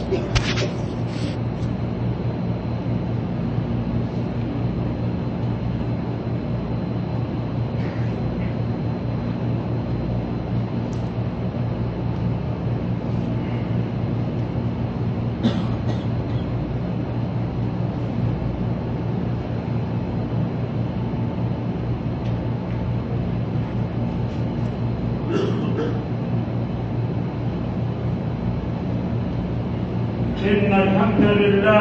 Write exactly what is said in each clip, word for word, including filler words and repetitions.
إن الحمد لله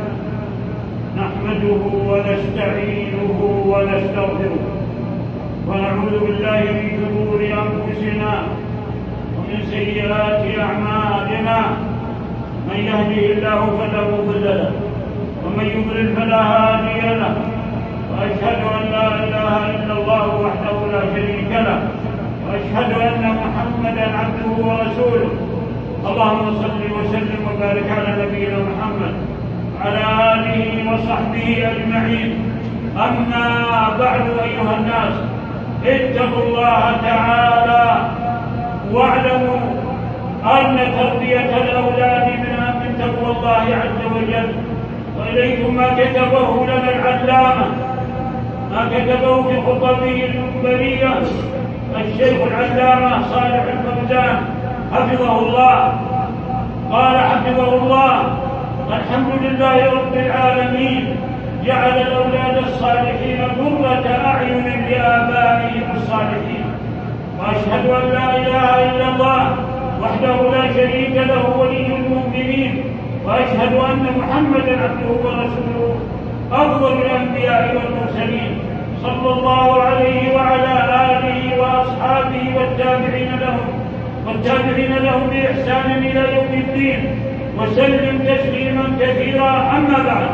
نحمده ونستعينه ونستغفره ونعوذ بالله من شرور أنفسنا ومن سيئات أعمالنا. من يهده الله فلا مضل له ومن يضلل فلا هادي له، وأشهد أن لا إله إلا الله وحده لا شريك له، وأشهد أن محمدا عبده ورسوله. اللهم صل وسلم وبارك على نبينا محمد وعلى آله وصحبه أجمعين. أما بعد أيها الناس، اتقوا الله تعالى واعلموا أن تربية الأولاد من تقوى الله عز وجل. وإليكم ما كتبه لنا العلامة، ما كتبه في خطبه المنبرية الشيخ العلامة صالح الفوزان حفظه الله. قال حفظه الله: الحمد لله رب العالمين، جعل الأولاد الصالحين قرة أعين لآبائهم الصالحين. وأشهد أن لا إله إلا الله وحده لا شريك له ولي المؤمنين، وأشهد أن محمدا عبده ورسوله أفضل الأنبياء والمرسلين، صلى الله عليه وعلى آله وأصحابه والتابعين لهم والتابعين لهم بإحسان إلى يوم الدين، وسلم تسليما كثيرا. أما بعد،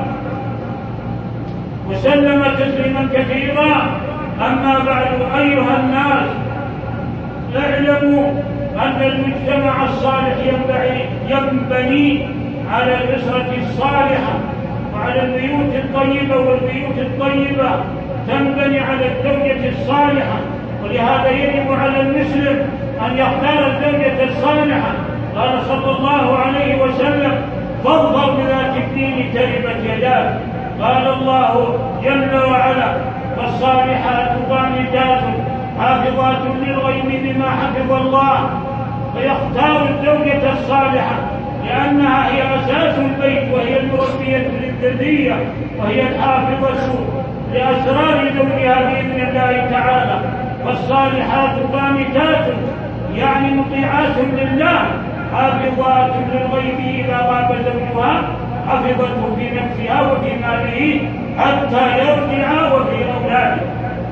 وسلم تسليما كثيرا أما بعد أيها الناس، اعلموا أن المجتمع الصالح ينبني على الأسرة الصالحة وعلى البيوت الطيبة، والبيوت الطيبة تنبني على الزوجة الصالحة. ولهذا يجب على المسلم أن يختار الزوجة الصالحة. قال صلى الله عليه وسلم: فاظفر بذات الدين تربت يداك. قال الله جل وعلا: فالصالحات قانتات حافظات للغيب بما حفظ الله. فيختار الزوجة الصالحة لأنها هي أساس البيت، وهي المربية للذرية، وهي الحافظة لأسرار زوجها بإذن الله تعالى. فالصالحات قانتات يعني مطيعات لله، حافظات للغيب إذا غاب زوجها حفظته في نفسها وفي ماله حتى يرجع وفي أولاده.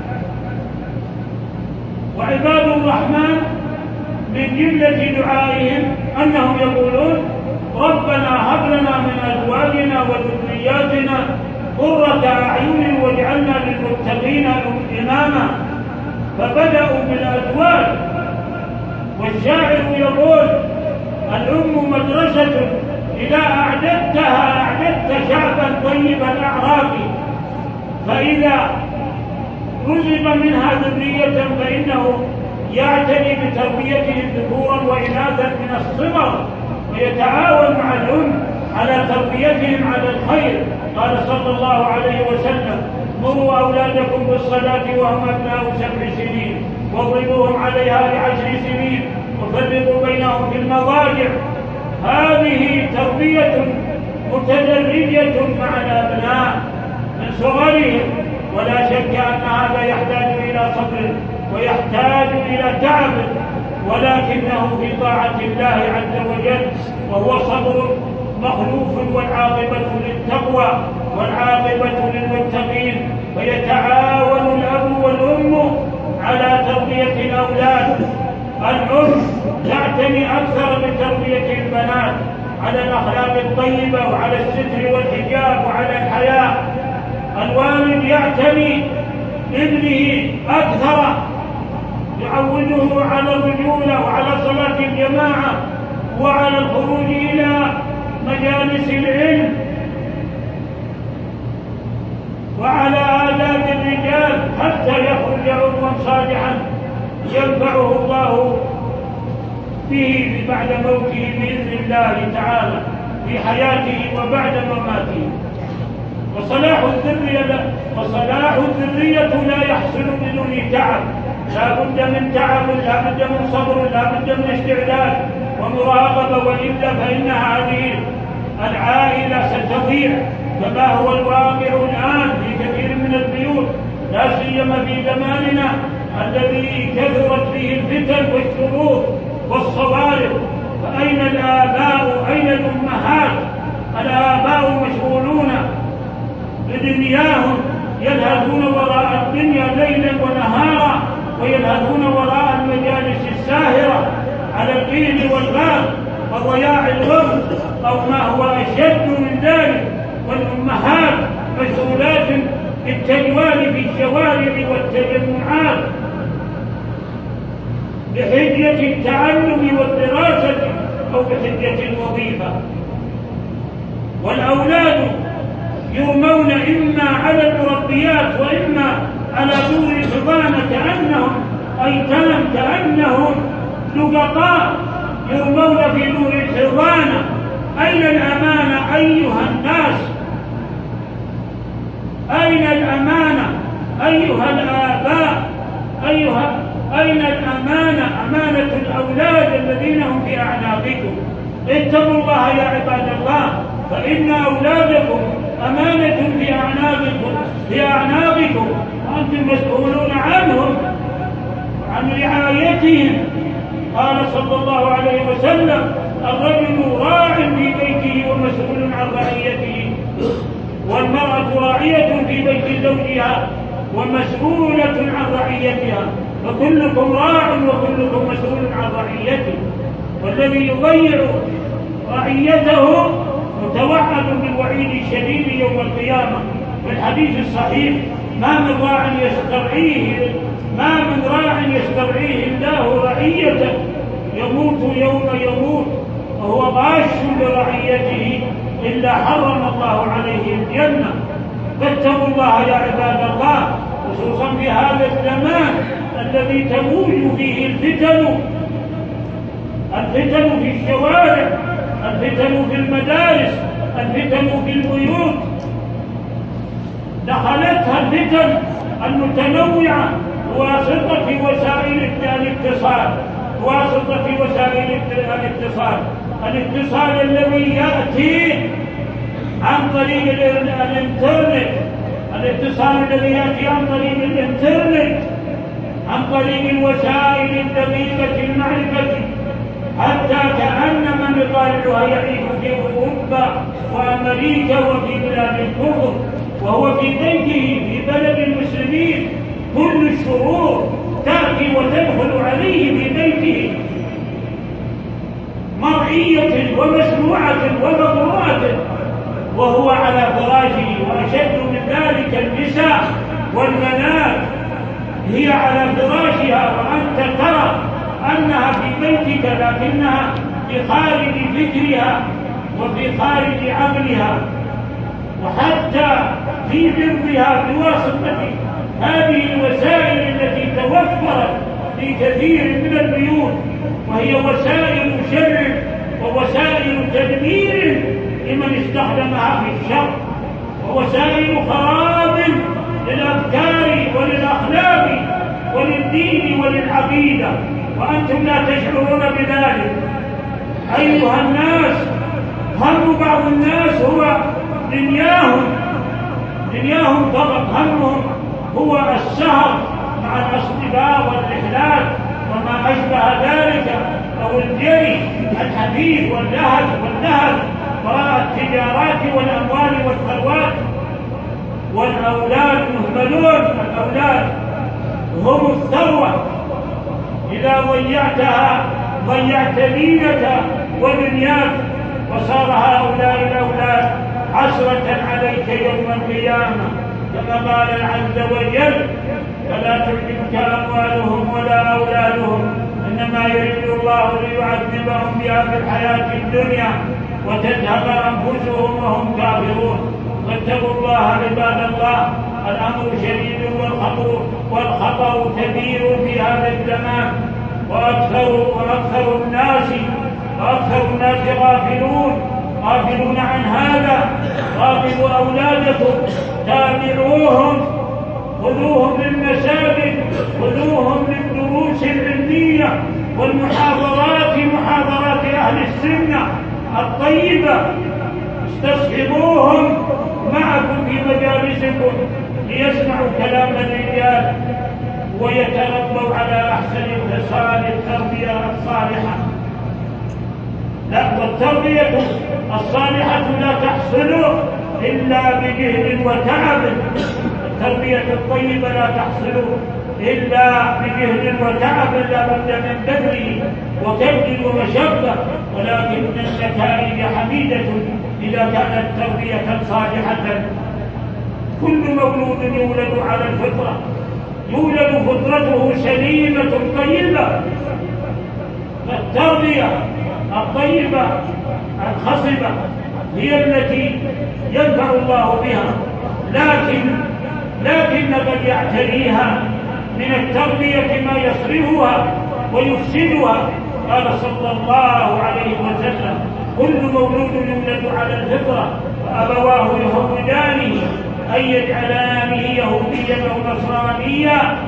وعباد الرحمن من جملة دعائهم أنهم يقولون: ربنا هب لنا من أزواجنا وذرياتنا قرة أعين واجعلنا للمتقين إماما. فبدأوا بالأزواج، والشاعر يقول: الأم مدرسة إذا أعددتها أعددت شعبا طيب الأعراق، فإذا رزق منها ذرية فإنه يعتني بتربيتهم ذكورا وإناثا من الصغر، ويتعاون مع الأم على تربيتهم على الخير. قال صلى الله عليه وسلم: مروا أولادكم بالصلاة وهم أبناء سبع سنين، واضربوهم عليها لعشر سنين، وفرقوا بينهم في المضاجع. هذه تربية متدرجة مع الأبناء من صغرهم، ولا شك أن هذا يحتاج إلى صبر ويحتاج إلى تعب، ولكنه في طاعة الله عز وجل، وهو صبر مخلوف، والعاقبة للتقوى والعاقبة للمتقين. فيتعاون الأب والأم على تربية الأولاد. الأم تعتني أكثر بتربية البنات على الأخلاق الطيبة وعلى الستر والحجاب وعلى الحياء. الوالد يعتني بابنه أكثر، يعوده على الرجولة وعلى صلاة الجماعة وعلى الخروج إلى مجالس العلم وعلى آداب الرجال حتى يخرج عضوا صالحا ينفعه الله به بعد موته بإذن الله تعالى. في حياته وبعد مماته. وصلاح الذرية وصلاح الذرية لا يحصل بدون تعب، لا بد من تعب، لا بد من صبر، لا بد من استعداد ومراقبة، وإلا فإن هذه العائلة ستضيع كما هو الواقع الآن في كثير من البيوت، لا سيما في زماننا الذي كثرت فيه الفتن والشرور والصوارف. فأين الآباء؟ أين الأمهات؟ الآباء مشغولون بدنياهم، يذهبون وراء الدنيا ليلا ونهارا، ويذهبون وراء المجالس الساهرة على القيل والغاب وضياع الوقت أو ما هو أشد من ذلك. والأمهات مشغولات بالتجوال في الشوارع والتجمعات بحجة التعلم والدراسة أو بحجة الوظيفة. والأولاد يرمون إما على المربيات وإما على دور الحضانة كأنهم أيتام، كأنهم لقطاء يرمون في دور الحضانة. أين الأمانة أيها الناس؟ أين الأمانة أيها الآباء؟ أيها أين الأمانة؟ أمانة الأولاد الذين هم في أعناقكم. اتقوا الله يا عباد الله، فإن أولادكم أمانة في أعناقكم في أعناقكم وأنتم مسؤولون عنهم وعن رعايتهم. قال صلى الله عليه وسلم: الرجل راع في بيته ومسؤول عن رعيته، والمرأة راعية في بيت زوجها ومسؤولة عن رعيتها، فكلكم راع وكلكم مسؤول عن رعيته. والذي يضيع رعيته متوعد بالوعيد الشديد يوم القيامة. في الحديث الصحيح: ما من راع يسترعيه ما من راع يسترعيه الله رعيته يموت يوم يموت وهو غاش لرعيته إلا حرم الله عليه الجنة. فاتقوا الله يا عباد الله، خصوصا في هذا الزمان الذي تموج فيه الفتن الفتن في الشوارع، الفتن في المدارس، الفتن في البيوت. دخلتها الفتن المتنوعة بواسطة وسائل الاتصال بواسطة وسائل الاتصال الاتصال الذي يأتي عن طريق الانترنت الاتصال الذي يأتي عن طريق الانترنت عن طريق الوسائل الدقيقة المعرفة، حتى كأن من يطالعها يعيش في أوروبا وأمريكا وفي بلاد الكفر وهو في بيته في بلد المسلمين. كل الشرور تأتي وتدخل عليه في بيته مرئية ومسموعة ومقروءة وهو على فراشه. وأشد من ذلك النساء والبنات هي على فراشها وأنت ترى أنها في بيتك، لكنها في خارج فكرها وفي خارج عقلها، وحتى في برها بواسطة هذه الوسائل التي توفرت في كثير من البيوت، وهي وسائل شر ووسائل تدمير لمن استخدمها في الشر، ووسائل خراب للأفكار وللأخلاق وللدين وللعقيدة، وأنتم لا تشعرون بذلك. أيها الناس، هم بعض الناس هو دنياهم دنياهم فقط، همهم هو السهر مع الأصدقاء والرحلات وما أشبه ذلك، أو الجري الحديث واللهج والنهب وراء التجارات والأموال والثروات. والأولاد مهملون، الأولاد هم الثروة، إذا ضيعتها ضيعت دينك ودنياك، وصار هؤلاء الأولاد حسرة عليك يوم القيامة، كما قال عز وجل: فلا تعجبك أموالهم ولا أولادهم إنما يريد الله ليعذبهم بها في الحياة الدنيا وتذهب أنفسهم وهم كافرون. فاتقوا الله عباد الله، الأمر شديد والخطر والخطر كبير في هذا الزمان، وأكثر وأكثر الناس وأكثر الناس غافلون غافلون عن هذا. راقبوا أولادكم، تابعوهم، خذوهم للمساجد، خذوهم للدروس العلمية والمحاضرات، محاضرات أهل السنة الطيبة، استصحبوهم معكم في مجالسكم ليسمعوا كلام الرجال ويتربوا على أحسن خصال التربية الصالحة. لا، والتربية الصالحة لا تحصل إلا بجهد وتعب. التربية الطيبة لا تحصل إلا بجهد وتعب، لا بد من بذل وكد ومشقة، ولكن النتائج حميدة إذا كانت تربية صالحة. كل مولود يولد على الفطرة، يولد فطرته سليمة طيبة، فالتربية الطيبة الخصبة هي التي ينفع الله بها، لكن لكن قد يعتريها من التربية ما يصرفها ويفسدها. قال صلى الله عليه وسلم: كل مولود يولد على الفطرة فأبواه يهودانه أي يجعلانه يهوديا أو نصرانيا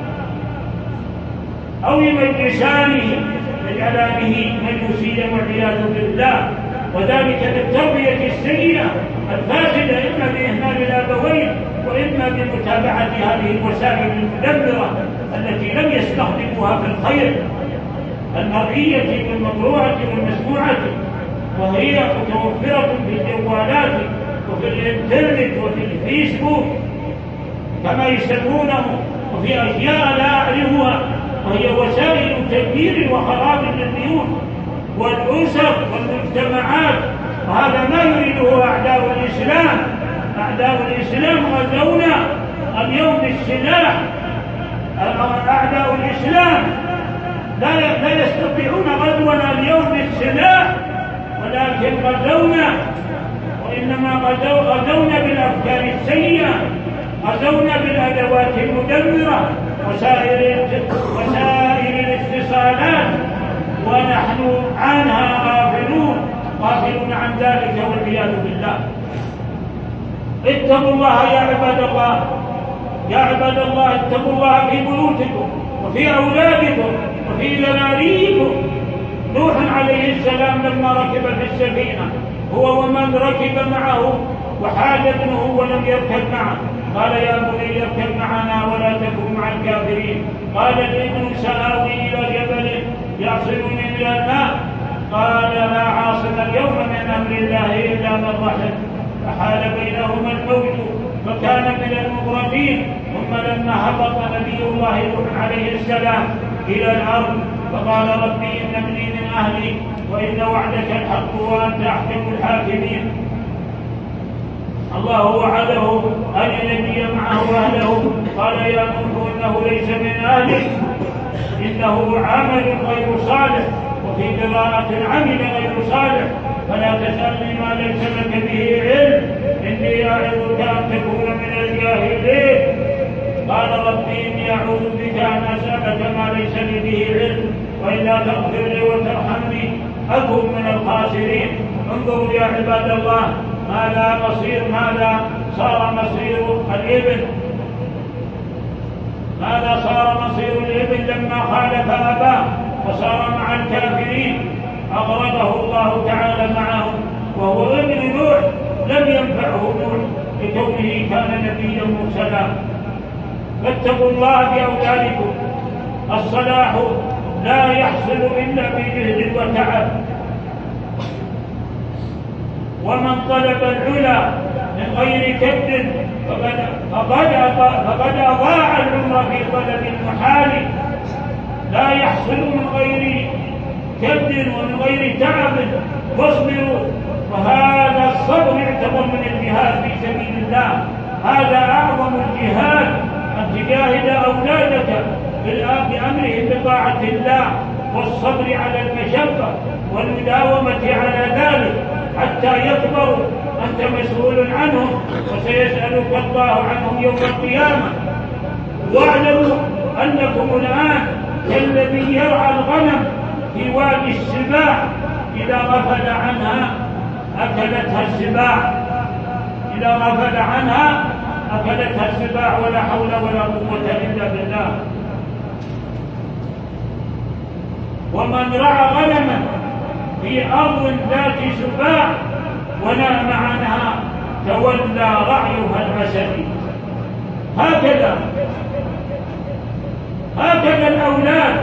أو يمجسانه، يجعلانه مجوسيا والعياذ بالله. وذلك بالتربية السيئة الفاسدة، إما بإهمال الآبوين وإما بمتابعة هذه الوسائل المدمرة التي لم يستخدموها في الخير المرئية والمقروءة والمسموعة، وهي متوفرة في الجوالات وفي الإنترنت وفي الفيسبوك كما يسمونه، وفي أشياء لا أعرفها، وهي وسائل تدمير وخراب للبيوت والأسر والمجتمعات. وهذا ما يريده أعداء الإسلام. أعداء الإسلام غزونا اليوم بالسلاح. أعداء الإسلام لا لا يستطيعون غزونا اليوم بالسلاح، ولكن غزونا، وإنما غزونا بالأفكار السيئة، غزونا بالأدوات المدمرة وسائر وسائر الاتصالات، ونحن عنها غافلون غافلون عن ذلك والعياذ بالله. اتقوا الله يا عباد الله، يا عباد الله، اتقوا الله في بيوتكم وفي أولادكم وفي ذراريكم. نوح عليه السلام لما ركب في السفينة هو ومن ركب معه، وحاج ابنه ولم يركب معه، قال: يا بني اركب معنا ولا تكن مع الكافرين. قال الابن: سآوي إلى جبل يعصمني من الماء. قال: لا عاصم اليوم من أمر الله إلا من رحم. فحال بينهما الموج فكان من المغرقين. ثم لما هبط نبي الله نوح عليه السلام إلى الأرض فقال: ربي إن ابني من أهلي وإن وعدك الحق وأنت أحكم الحاكمين. الله وعده أن ينجي معه أهله. قال: يا نوح إنه ليس من أهلك، إنه عمل غير صالح، وفي قراءة عمل غير صالح، فلا تسألني ما ليس لك به علم، إني أعظك أن تكون من الجاهلين. قال: ربي إني أعوذ بك أن أسألك ما ليس لي به علم، وإلا تغفر لي وترحمني أكن من الخاسرين. انظروا يا عباد الله ماذا مصير ماذا صار مصير الابن، ماذا صار مصير الابن لما خالف أباه وصار مع الكافرين. أغرقه الله تعالى معهم، وهو ابن نوح لم ينفعه نوح لكونه كان نبيا مرسلا. فاتقوا الله بأولادكم. الصلاح لا يحصل إلا بجهد وتعب، ومن طلب العلا من غير كد فقد فقد أضاع العمر في طلب المحال. لا يحصل من غير كد ومن غير تعب، واصبروا. وهذا الصبر يعتبر من الجهاد في سبيل الله. هذا أعظم الجهاد، أن تجاهد أولادك بأمرهم بطاعة الله، والصبر على المشقة والمداومة على ذلك حتى يكبروا. أنت مسؤول عنهم وسيسألك الله عنهم يوم القيامة. واعلموا أنكم الآن كالذي يرعى الغنم في وادي السباع، إذا غفل عنها أكلتها السباع، إذا غفل عنها أكلتها السباع، ولا حول ولا قوة إلا بالله. ومن رعى غنما في أرض ذات سباع ونام عنها تولى رعيها الأسد. هكذا هكذا الأولاد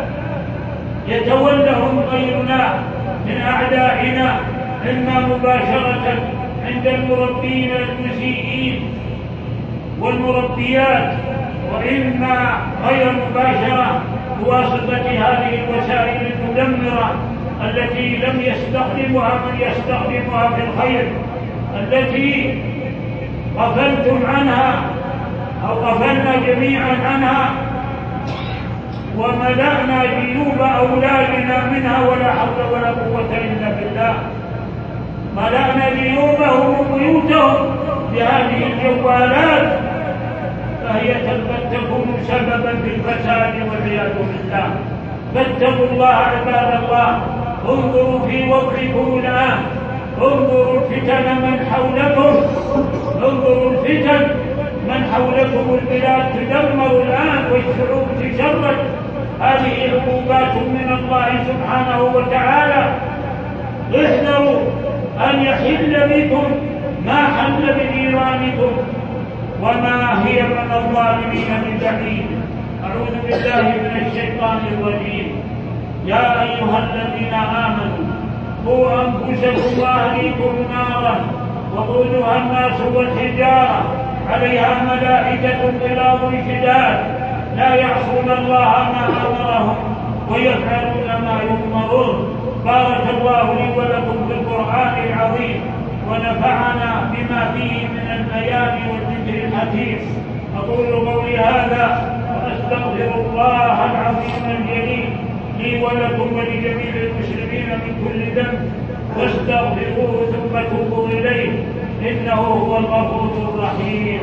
يتولهم غيرنا من أعدائنا، إما مباشرة عند المربين المسيئين والمربيات، وإما غير مباشرة بواسطة هذه الوسائل المدمرة التي لم يستخدمها من يستخدمها في الخير، التي غفلتم عنها أو غفلنا جميعا عنها وملأنا جيوب أولادنا منها، ولا حول ولا قوة إلا بالله. ملأنا جيوبهم وبيوتهم بهذه الجوالات، فهي قد تكون سببا في الفساد والعياذ بالله. فاتقوا الله عباد الله، انظروا في وضعكم الآن، انظروا الفتن من حولكم، انظروا الفتن من حولكم. البلاد تدمر الآن والشعوب تشرد، هذه عقوبات من الله سبحانه وتعالى. احذروا أن يحل بكم ما حل بجيرانكم، وما هي من الظالمين من بعيد. أعوذ بالله من الشيطان الرجيم. يا أيها الذين آمنوا قوا أنفسكم وأهليكم نارا وقودها الناس والحجارة عليها ملائكة غلاظ شداد لا يعصون الله ما أمرهم ويفعلون ما يؤمرون. بارك الله لي ولكم في القرآن العظيم، ونفعنا بما فيه من البيان والذكر الحكيم. أقول قولي هذا وأستغفر الله العظيم الجليل لي ولكم ولجميع المسلمين من كل ذنب، واستغفروه ثم توبوا إليه إنه هو الغفور الرحيم.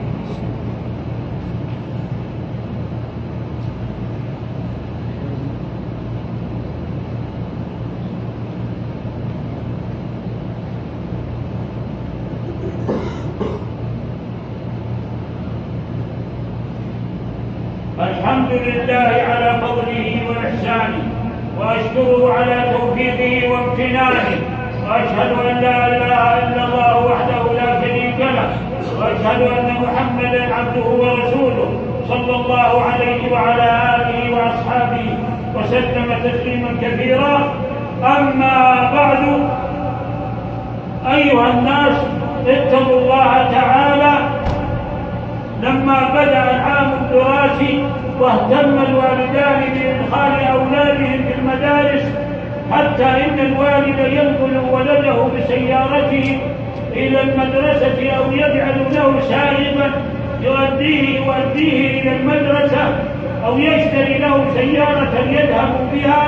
الحمد لله على فضله وإحسانه، وأشكره على توفيقه وامتنانه، وأشهد أن لا إله إلا الله وحده لا شريك له، وأشهد أن محمدا عبده ورسوله صلى الله عليه وعلى آله وأصحابه وسلم تسليما كثيرا. أما بعد، أيها الناس، اتقوا الله تعالى. لما بدأ العام الدراسي واهتم الوالدان بإدخال أولادهم في المدارس، حتى إن الوالد ينقل ولده بسيارته إلى المدرسة أو يجعل له سائقا يؤديه يؤديه إلى المدرسة، أو يشتري له سيارة يذهب بها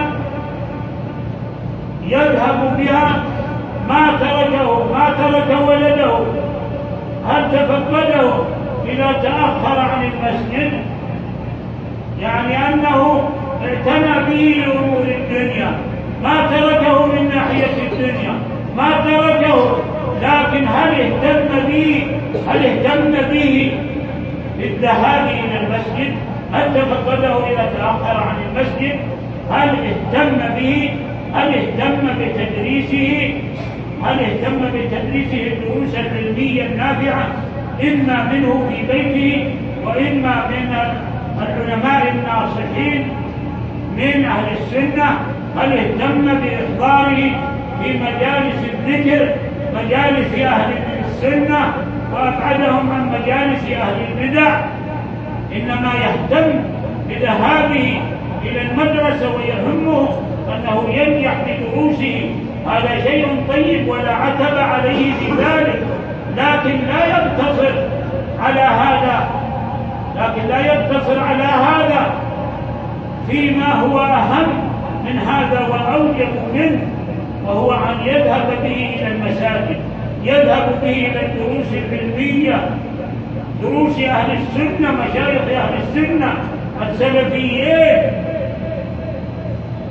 يذهب بها ما تركه ما ترك ولده. هل تفقده إذا تأخر عن المسجد؟ يعني أنه اعتنى به لأمور الدنيا، ما تركه من ناحية الدنيا، ما تركه، لكن هل اهتم به هل اهتم به بالذهاب إلى المسجد؟ هل تفقده إذا تأخر عن المسجد؟ هل اهتم به؟ هل اهتم بتدريسه؟ هل اهتم بتدريسه الدروس العلمية النافعة، إما منه في بيته وإما من العلماء الناصحين من أهل السنة؟ هل اهتم بإحضاره في مجالس الذكر، مجالس أهل السنة، وأبعدهم عن مجالس أهل البدع؟ إنما يهتم بذهابه إلى المدرسة ويهمه أنه ينجح بدروسه. هذا شيء طيب ولا عتب عليه في ذلك، لكن لا يقتصر على هذا لكن لا يقتصر على هذا فيما هو أهم من هذا وأوجب منه، وهو أن يذهب به إلى المساجد، يذهب به إلى الدروس العلمية، دروس أهل السنة، مشايخ أهل السنة السلفيين.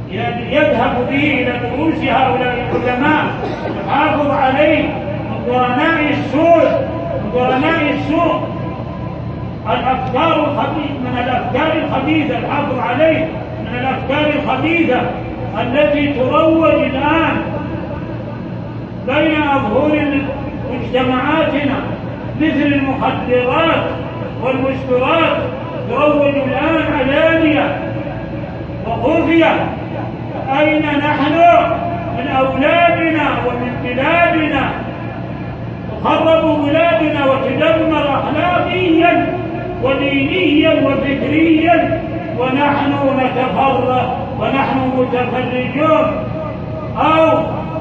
يذهب به إلى دروس هؤلاء العلماء يحافظ عليه من قرناء السوء من قرناء السوء الأفكار الخبيثة من الأفكار الخبيثة الحافظ عليه من الأفكار الخبيثة التي تروج الآن بين أظهر مجتمعاتنا مثل المخدرات والمسكرات تروج الآن علانية وخفية. أين نحن من أولادنا ومن بلادنا؟ تخرب بلادنا وتدمر أخلاقيا ودينيا وفكريا ونحن نتفرغ ونحن متفرجون أو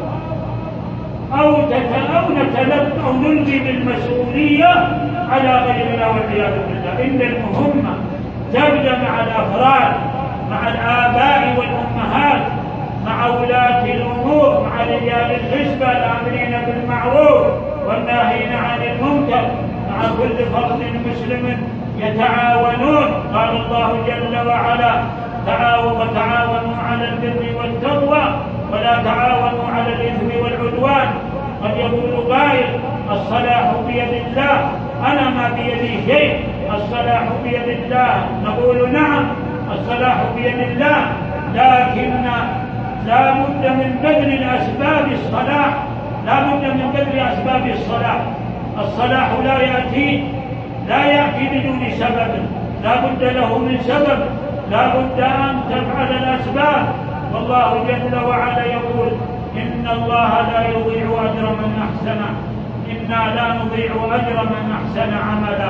أو أو نتلقى أو نلقي بالمسؤولية على غيرنا والعياذ بالله. إن المهمة تبدأ مع الأفراد، مع الآباء والأمهات، مع ولاة الأمور، مع رجال الحسبة الآمرين بالمعروف والناهين عن المنكر، مع كل فرد مسلم يتعاونون. قال الله جل وعلا: تعاونوا وتعاونوا على البر والتقوى ولا تعاونوا على الإثم والعدوان. قد يقول قائل: الصلاح بيد الله، أنا ما بيدي شيء، الصلاح بيد الله. نقول: نعم، الصلاح بيد الله، لكن لا بد من بذل الأسباب الصلاح، لا بد من بذل أسباب الصلاح. الصلاح لا يأتي لا يأتي بدون سبب، لا بد له من سبب، لا بد أن تفعل الأسباب. والله جل وعلا يقول: إن الله لا يضيع أجر من أحسن إنا لا نضيع أجر من أحسن عملا.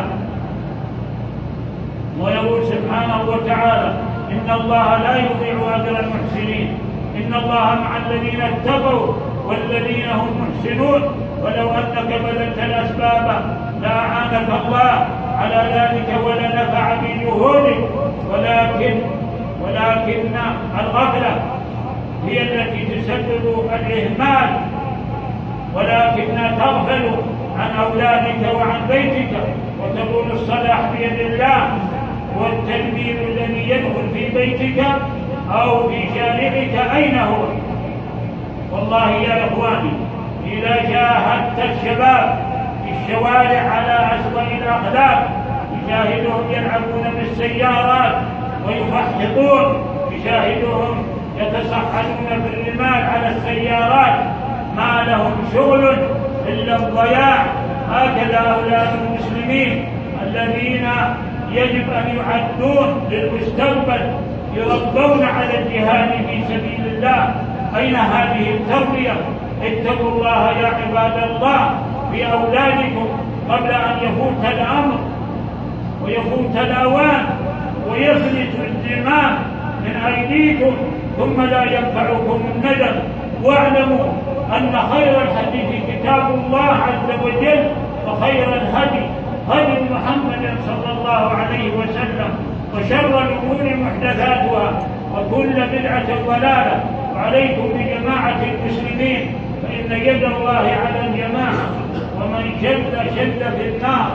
ويقول سبحانه وتعالى: إن الله لا يضيع أجر المحسنين، إن الله مع الذين اتقوا والذين هم محسنون. ولو أنك بذلت الأسباب لأعانك الله على ذلك ولنفع بجهودك، ولكن ولكن الغفلة هي التي تسبب الإهمال، ولكن تغفل عن أولادك وعن بيتك وتقول الصلاح بيد الله، والتدبير الذي يدخل في بيتك أو في شارعك أين هو؟ والله يا إخواني، إذا شاهدت الشباب في الشوارع على أسوأ الأخلاق، تشاهدهم يلعبون بالسيارات ويفحطون، تشاهدهم يتصحنون بالرمال على السيارات، ما لهم شغل إلا الضياع. هكذا أولاد المسلمين الذين يجب أن يعدون للمستقبل، يربون على الجهاد في سبيل الله. أين هذه التربية؟ اتقوا الله يا عباد الله في أولادكم قبل أن يفوت الأمر ويفوت الأوان ويفلت الزمام من أيديكم ثم لا ينفعكم الندم. واعلموا أن خير الحديث كتاب الله عز وجل، وخير الهدي هدي محمد صلى الله عليه وسلم، وشر الأمور محدثاتها، وكل بدعة ضلالة. وعليكم بجماعة المسلمين، فإن يد الله على الجماعة، ومن شد شد في النار.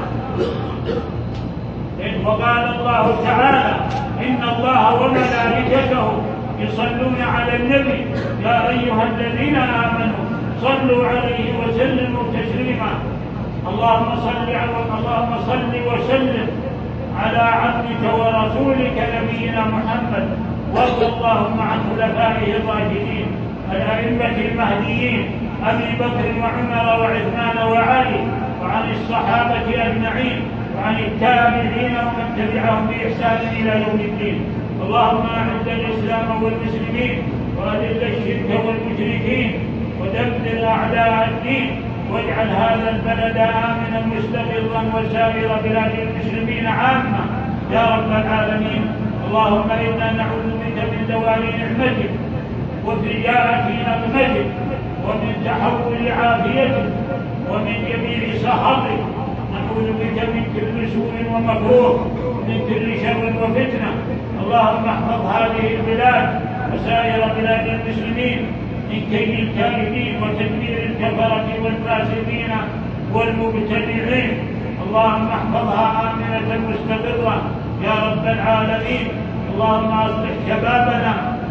وقال الله تعالى: إن الله وملائكته يصلون على النبي يا أيها الذين آمنوا صلوا عليه وسلموا تسليما. اللهم صل على اللهم صل وسلم على عبدك ورسولك نبينا محمد، وارض اللهم عن خلفائه الراشدين الأئمة المهديين أبي بكر وعمر وعثمان وعلي، وعن الصحابة أجمعين، وعن التابعين ومن تبعهم بإحسان إلى يوم الدين. اللهم أعز الإسلام والمسلمين، وأذل الشرك والمشركين، ودمر أعداء الدين، واجعل هذا البلد آمنا مستقرا وسائر بلاد المسلمين عامة يا رب العالمين. اللهم إنا نعوذ بك من زوال نعمتك وفجاءة نقمتك ومن تحول عافيتك ومن جميع سخطك. نعوذ بك من كل سوء ومكروه، من كل شر وفتنة. اللهم احفظ هذه البلاد وسائر بلاد المسلمين من كيد الكائدين وتدمير الكفرة والفاسقين والمبتدعين. اللهم احفظها آمنة مستقرة يا رب العالمين. اللهم اصلح شبابنا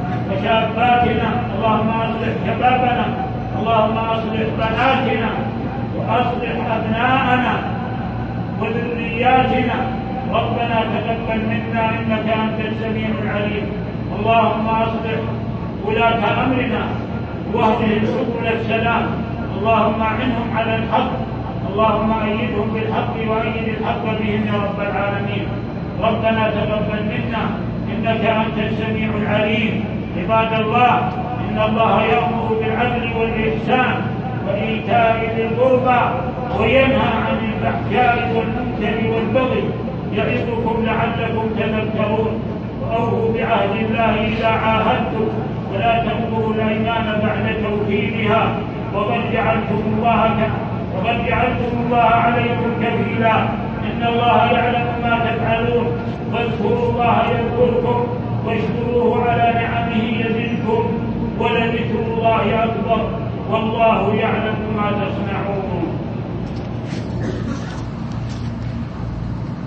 وشاباتنا، اللهم أصلح شبابنا، اللهم أصلح بناتنا، وأصلح أبناءنا وذرياتنا. ربنا تقبل منا إنك أنت السميع العليم. اللهم أصلح ولاة أمرنا واهدهم سبل السلام، اللهم أعنهم على الحق، اللهم أيدهم بالحق وأيد الحق بهم يا رب العالمين. ربنا تقبل منا إنك أنت السميع العليم. عباد الله، إن الله يأمر بالعدل والإحسان وإيتاء ذي القربى وينهى عن الفحشاء والمنكر والبغي يعظكم لعلكم تذكرون. وأوفوا بعهد الله إذا عاهدتم ولا تنقضوا الأيمان بعد توكيدها وقد جعلتم الله وقد جعلتم الله عليكم كفيلا. إن الله يعلم ما تفعلون. فاذكروا الله يذكركم واشكروه على نعمه يزدكم ولذكر الله أكبر والله يعلم ما تصنعون.